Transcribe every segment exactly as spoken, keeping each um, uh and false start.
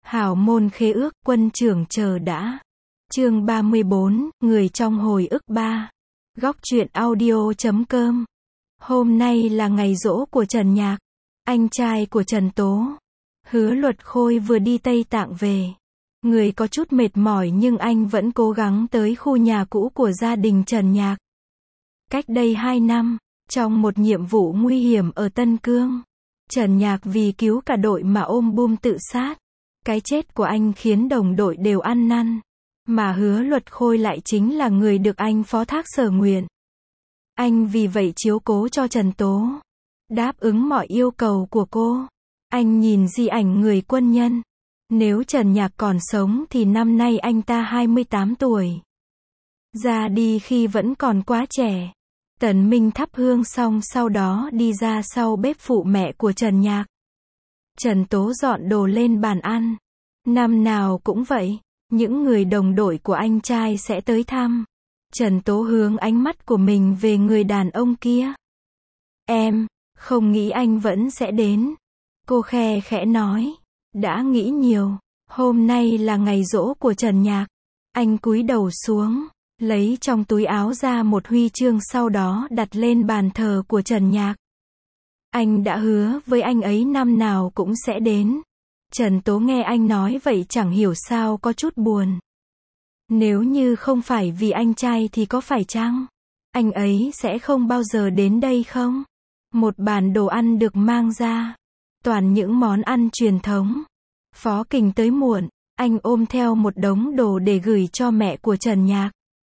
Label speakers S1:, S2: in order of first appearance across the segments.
S1: Hảo môn khế ước, quân trưởng chờ đã. Chương ba mươi bốn, người trong hồi ức ba. Góc truyện audio chấm com. Hôm nay là ngày giỗ của Trần Nhạc, anh trai của Trần Tố. Hứa Luật Khôi vừa đi Tây Tạng về. Người có chút mệt mỏi nhưng anh vẫn cố gắng tới khu nhà cũ của gia đình Trần Nhạc. Cách đây hai năm, trong một nhiệm vụ nguy hiểm ở Tân Cương, Trần Nhạc vì cứu cả đội mà ôm bom tự sát. Cái chết của anh khiến đồng đội đều ăn năn, mà Hứa Luật Khôi lại chính là người được anh phó thác sở nguyện. Anh vì vậy chiếu cố cho Trần Tố, đáp ứng mọi yêu cầu của cô. Anh nhìn di ảnh người quân nhân. Nếu Trần Nhạc còn sống thì năm nay anh ta hai mươi tám tuổi. Ra đi khi vẫn còn quá trẻ. Tần Minh thắp hương xong sau đó đi ra sau bếp phụ mẹ của Trần Nhạc. Trần Tố dọn đồ lên bàn ăn. Năm nào cũng vậy, những người đồng đội của anh trai sẽ tới thăm. Trần Tố hướng ánh mắt của mình về người đàn ông kia. Em, không nghĩ anh vẫn sẽ đến. Cô khe khẽ nói. Đã nghĩ nhiều. Hôm nay là ngày giỗ của Trần Nhạc. Anh cúi đầu xuống, lấy trong túi áo ra một huy chương sau đó đặt lên bàn thờ của Trần Nhạc. Anh đã hứa với anh ấy năm nào cũng sẽ đến. Trần Tố nghe anh nói vậy chẳng hiểu sao có chút buồn. Nếu như không phải vì anh trai thì có phải chăng anh ấy sẽ không bao giờ đến đây không? Một bàn đồ ăn được mang ra. Toàn những món ăn truyền thống. Phó Kình tới muộn. Anh ôm theo một đống đồ để gửi cho mẹ của Trần Nhạc.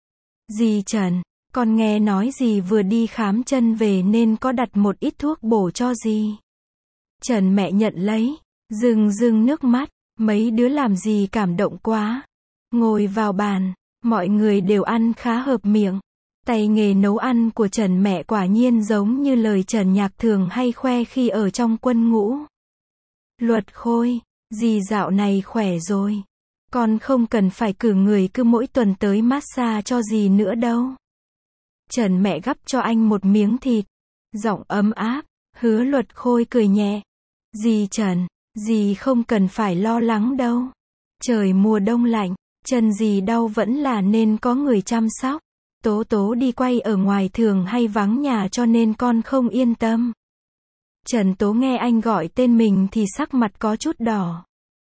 S1: Dì Trần, con nghe nói dì vừa đi khám chân về nên có đặt một ít thuốc bổ cho dì. Trần mẹ nhận lấy. Rưng rưng nước mắt. Mấy đứa làm gì cảm động quá. Ngồi vào bàn. Mọi người đều ăn khá hợp miệng. Tay nghề nấu ăn của Trần mẹ quả nhiên giống như lời Trần Nhạc thường hay khoe khi ở trong quân ngũ. Luật Khôi, dì dạo này khỏe rồi. Con không cần phải cử người cứ mỗi tuần tới massage cho dì nữa đâu. Trần mẹ gắp cho anh một miếng thịt. Giọng ấm áp. Hứa Luật Khôi cười nhẹ. Dì Trần, dì không cần phải lo lắng đâu. Trời mùa đông lạnh, chân dì đau vẫn là nên có người chăm sóc. Tố Tố đi quay ở ngoài thường hay vắng nhà cho nên con không yên tâm. Trần Tố nghe anh gọi tên mình thì sắc mặt có chút đỏ.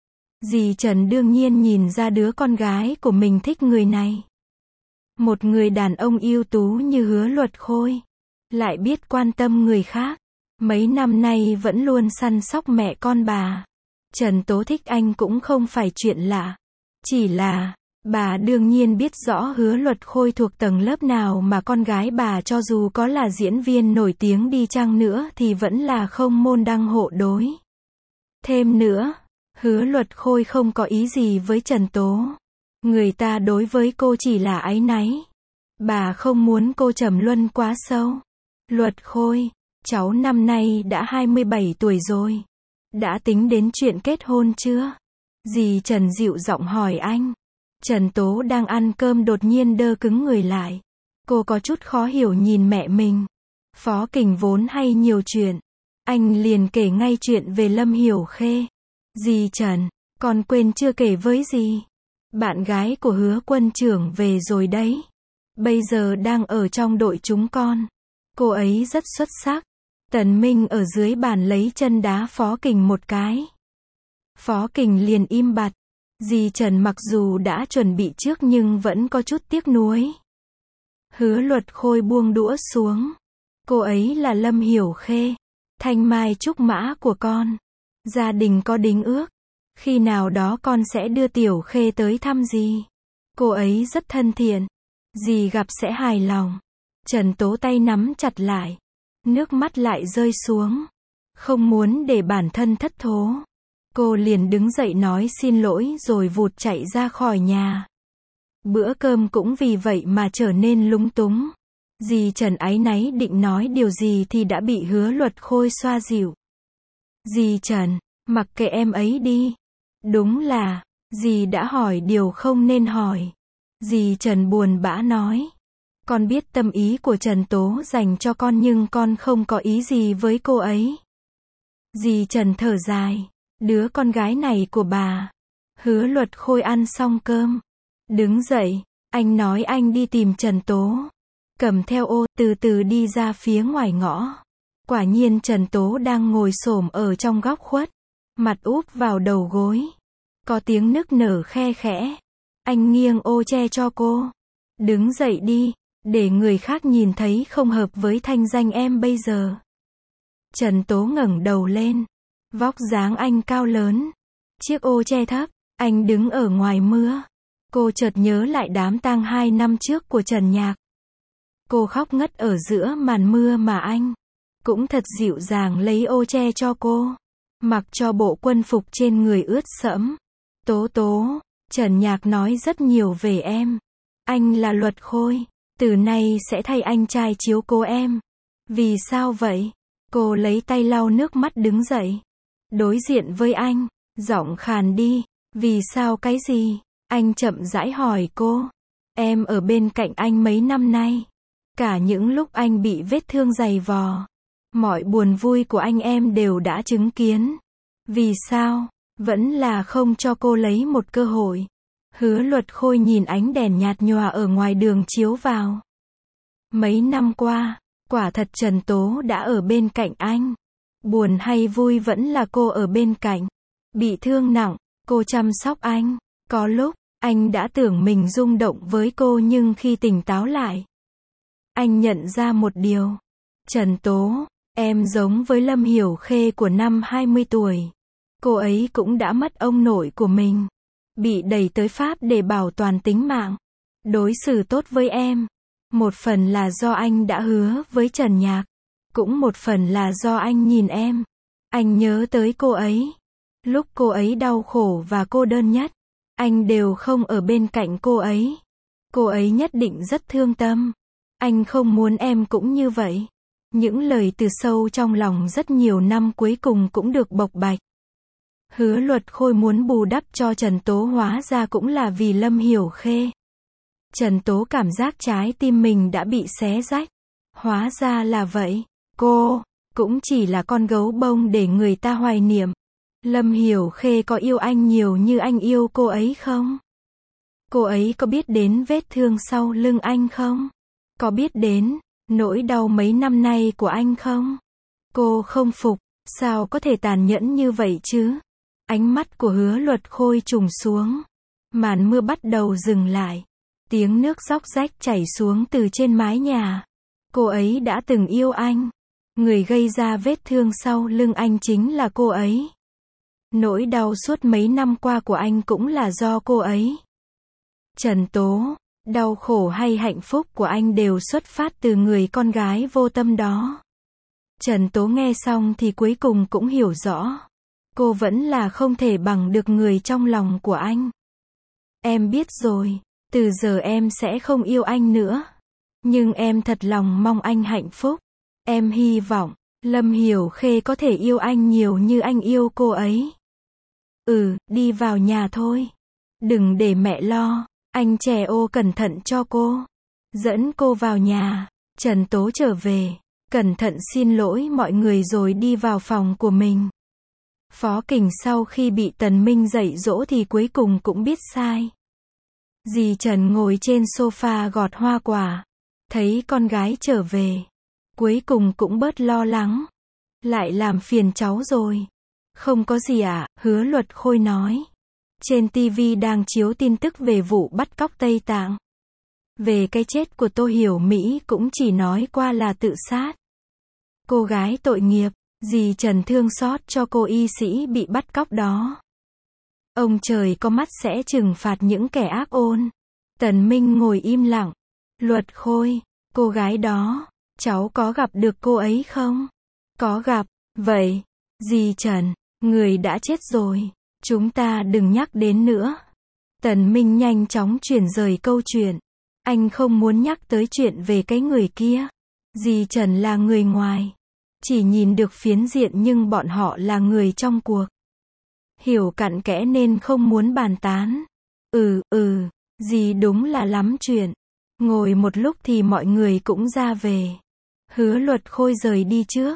S1: Dì Trần đương nhiên nhìn ra đứa con gái của mình thích người này. Một người đàn ông ưu tú như Hứa Luật Khôi, lại biết quan tâm người khác. Mấy năm nay vẫn luôn săn sóc mẹ con bà. Trần Tố thích anh cũng không phải chuyện lạ. Chỉ là, bà đương nhiên biết rõ Hứa Luật Khôi thuộc tầng lớp nào mà con gái bà cho dù có là diễn viên nổi tiếng đi chăng nữa thì vẫn là không môn đăng hộ đối. Thêm nữa, Hứa Luật Khôi không có ý gì với Trần Tố. Người ta đối với cô chỉ là áy náy. Bà không muốn cô trầm luân quá sâu. Luật Khôi, cháu năm nay đã hai mươi bảy tuổi rồi. Đã tính đến chuyện kết hôn chưa? Dì Trần dịu giọng hỏi anh. Trần Tố đang ăn cơm đột nhiên đơ cứng người lại. Cô có chút khó hiểu nhìn mẹ mình. Phó Kình vốn hay nhiều chuyện. Anh liền kể ngay chuyện về Lâm Hiểu Khê. Dì Trần, con quên chưa kể với dì. Bạn gái của Hứa quân trưởng về rồi đấy. Bây giờ đang ở trong đội chúng con. Cô ấy rất xuất sắc. Tần Minh ở dưới bàn lấy chân đá Phó Kình một cái. Phó Kình liền im bặt. Dì Trần mặc dù đã chuẩn bị trước nhưng vẫn có chút tiếc nuối. Hứa Luật Khôi buông đũa xuống. Cô ấy là Lâm Hiểu Khê, thanh mai trúc mã của con. Gia đình có đính ước. Khi nào đó con sẽ đưa Tiểu Khê tới thăm dì. Cô ấy rất thân thiện. Dì gặp sẽ hài lòng. Trần Tố tay nắm chặt lại. Nước mắt lại rơi xuống. Không muốn để bản thân thất thố. Cô liền đứng dậy nói xin lỗi rồi vụt chạy ra khỏi nhà. Bữa cơm cũng vì vậy mà trở nên lúng túng. Dì Trần áy náy định nói điều gì thì đã bị Hứa Luật Khôi xoa dịu. Dì Trần, mặc kệ em ấy đi. Đúng là, dì đã hỏi điều không nên hỏi. Dì Trần buồn bã nói. Con biết tâm ý của Trần Tố dành cho con nhưng con không có ý gì với cô ấy. Dì Trần thở dài. Đứa con gái này của bà, Hứa Luật Khôi ăn xong cơm, đứng dậy, anh nói anh đi tìm Trần Tố. Cầm theo ô, từ từ đi ra phía ngoài ngõ. Quả nhiên Trần Tố đang ngồi xổm ở trong góc khuất, mặt úp vào đầu gối. Có tiếng nức nở khe khẽ. Anh nghiêng ô che cho cô. Đứng dậy đi, để người khác nhìn thấy không hợp với thanh danh em bây giờ. Trần Tố ngẩng đầu lên. Vóc dáng anh cao lớn. Chiếc ô che thấp, anh đứng ở ngoài mưa. Cô chợt nhớ lại đám tang hai năm trước của Trần Nhạc. Cô khóc ngất ở giữa màn mưa mà anh cũng thật dịu dàng lấy ô che cho cô. Mặc cho bộ quân phục trên người ướt sẫm. Tố Tố, Trần Nhạc nói rất nhiều về em. Anh là Luật Khôi, từ nay sẽ thay anh trai chiếu cố em. Vì sao vậy? Cô lấy tay lau nước mắt đứng dậy. Đối diện với anh, giọng khàn đi. Vì sao cái gì? Anh chậm rãi hỏi cô. Em ở bên cạnh anh mấy năm nay. Cả những lúc anh bị vết thương dày vò. Mọi buồn vui của anh em đều đã chứng kiến. Vì sao? Vẫn là không cho cô lấy một cơ hội. Hứa Luật Khôi nhìn ánh đèn nhạt nhòa ở ngoài đường chiếu vào. Mấy năm qua, quả thật Trần Tố đã ở bên cạnh anh. Buồn hay vui vẫn là cô ở bên cạnh. Bị thương nặng, cô chăm sóc anh. Có lúc, anh đã tưởng mình rung động với cô nhưng khi tỉnh táo lại, anh nhận ra một điều. Trần Tố, em giống với Lâm Hiểu Khê của năm hai mươi tuổi. Cô ấy cũng đã mất ông nội của mình. Bị đẩy tới Pháp để bảo toàn tính mạng. Đối xử tốt với em. Một phần là do anh đã hứa với Trần Nhạc. Cũng một phần là do anh nhìn em. Anh nhớ tới cô ấy. Lúc cô ấy đau khổ và cô đơn nhất, anh đều không ở bên cạnh cô ấy. Cô ấy nhất định rất thương tâm. Anh không muốn em cũng như vậy. Những lời từ sâu trong lòng rất nhiều năm cuối cùng cũng được bộc bạch. Hứa Luật Khôi muốn bù đắp cho Trần Tố hóa ra cũng là vì Lâm Hiểu Khê. Trần Tố cảm giác trái tim mình đã bị xé rách. Hóa ra là vậy. Cô cũng chỉ là con gấu bông để người ta hoài niệm. Lâm Hiểu Khê có yêu anh nhiều như anh yêu cô ấy không? Cô ấy có biết đến vết thương sau lưng anh không? Có biết đến nỗi đau mấy năm nay của anh không? Cô không phục, sao có thể tàn nhẫn như vậy chứ? Ánh mắt của Hứa Luật Khôi trùng xuống. Màn mưa bắt đầu dừng lại. Tiếng nước róc rách chảy xuống từ trên mái nhà. Cô ấy đã từng yêu anh. Người gây ra vết thương sau lưng anh chính là cô ấy. Nỗi đau suốt mấy năm qua của anh cũng là do cô ấy. Trần Tố, đau khổ hay hạnh phúc của anh đều xuất phát từ người con gái vô tâm đó. Trần Tố nghe xong thì cuối cùng cũng hiểu rõ. Cô vẫn là không thể bằng được người trong lòng của anh. Em biết rồi, từ giờ em sẽ không yêu anh nữa. Nhưng em thật lòng mong anh hạnh phúc. Em hy vọng, Lâm Hiểu Khê có thể yêu anh nhiều như anh yêu cô ấy. Ừ, đi vào nhà thôi. Đừng để mẹ lo. Anh chè ô cẩn thận cho cô. Dẫn cô vào nhà. Trần Tố trở về. Cẩn thận xin lỗi mọi người rồi đi vào phòng của mình. Phó Kình sau khi bị Tần Minh dạy dỗ thì cuối cùng cũng biết sai. Dì Trần ngồi trên sofa gọt hoa quả. Thấy con gái trở về. Cuối cùng cũng bớt lo lắng. Lại làm phiền cháu rồi. Không có gì ạ, à, Hứa Luật Khôi nói. Trên ti vi đang chiếu tin tức về vụ bắt cóc Tây Tạng. Về cái chết của Tô Hiểu Mỹ cũng chỉ nói qua là tự sát. Cô gái tội nghiệp, dì Trần thương xót cho cô y sĩ bị bắt cóc đó. Ông trời có mắt sẽ trừng phạt những kẻ ác ôn. Tần Minh ngồi im lặng. Luật Khôi, cô gái đó, cháu có gặp được cô ấy không? Có gặp, vậy, dì Trần, người đã chết rồi. Chúng ta đừng nhắc đến nữa. Tần Minh nhanh chóng chuyển rời câu chuyện. Anh không muốn nhắc tới chuyện về cái người kia. Dì Trần là người ngoài. Chỉ nhìn được phiến diện nhưng bọn họ là người trong cuộc. Hiểu cặn kẽ nên không muốn bàn tán. Ừ, ừ, dì đúng là lắm chuyện. Ngồi một lúc thì mọi người cũng ra về. Hứa Luật Khôi rời đi trước.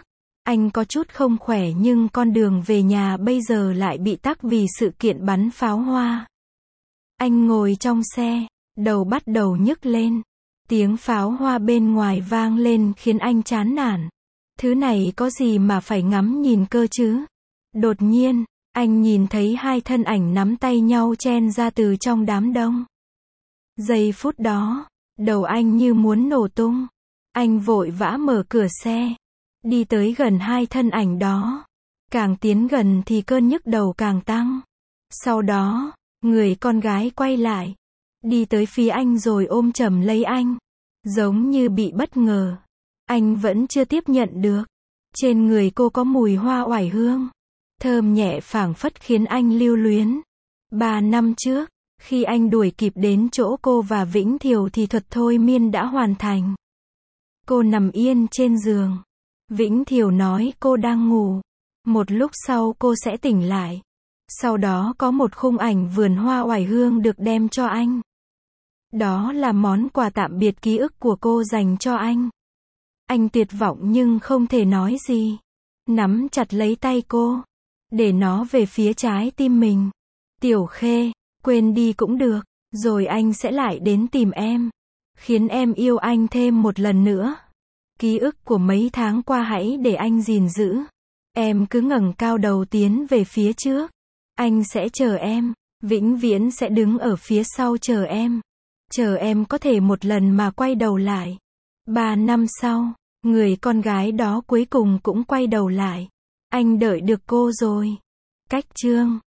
S1: Anh có chút không khỏe nhưng con đường về nhà bây giờ lại bị tắc vì sự kiện bắn pháo hoa. Anh ngồi trong xe, đầu bắt đầu nhức lên. Tiếng pháo hoa bên ngoài vang lên khiến anh chán nản. Thứ này có gì mà phải ngắm nhìn cơ chứ? Đột nhiên, anh nhìn thấy hai thân ảnh nắm tay nhau chen ra từ trong đám đông. Giây phút đó, đầu anh như muốn nổ tung. Anh vội vã mở cửa xe, đi tới gần hai thân ảnh đó. Càng tiến gần thì cơn nhức đầu càng tăng. Sau đó, người con gái quay lại, đi tới phía anh rồi ôm chầm lấy anh. Giống như bị bất ngờ. Anh vẫn chưa tiếp nhận được. Trên người cô có mùi hoa oải hương. Thơm nhẹ phảng phất khiến anh lưu luyến. Ba năm trước, khi anh đuổi kịp đến chỗ cô và Vĩnh Thiều thì thuật thôi miên đã hoàn thành. Cô nằm yên trên giường. Vĩnh Thiều nói cô đang ngủ. Một lúc sau cô sẽ tỉnh lại. Sau đó có một khung ảnh vườn hoa oải hương được đem cho anh. Đó là món quà tạm biệt ký ức của cô dành cho anh. Anh tuyệt vọng nhưng không thể nói gì. Nắm chặt lấy tay cô, để nó về phía trái tim mình. Tiểu Khê, quên đi cũng được, rồi anh sẽ lại đến tìm em. Khiến em yêu anh thêm một lần nữa. Ký ức của mấy tháng qua hãy để anh gìn giữ. Em cứ ngẩng cao đầu tiến về phía trước. Anh sẽ chờ em, vĩnh viễn sẽ đứng ở phía sau chờ em. Chờ em có thể một lần mà quay đầu lại. Ba năm sau, người con gái đó cuối cùng cũng quay đầu lại. Anh đợi được cô rồi. Cách chương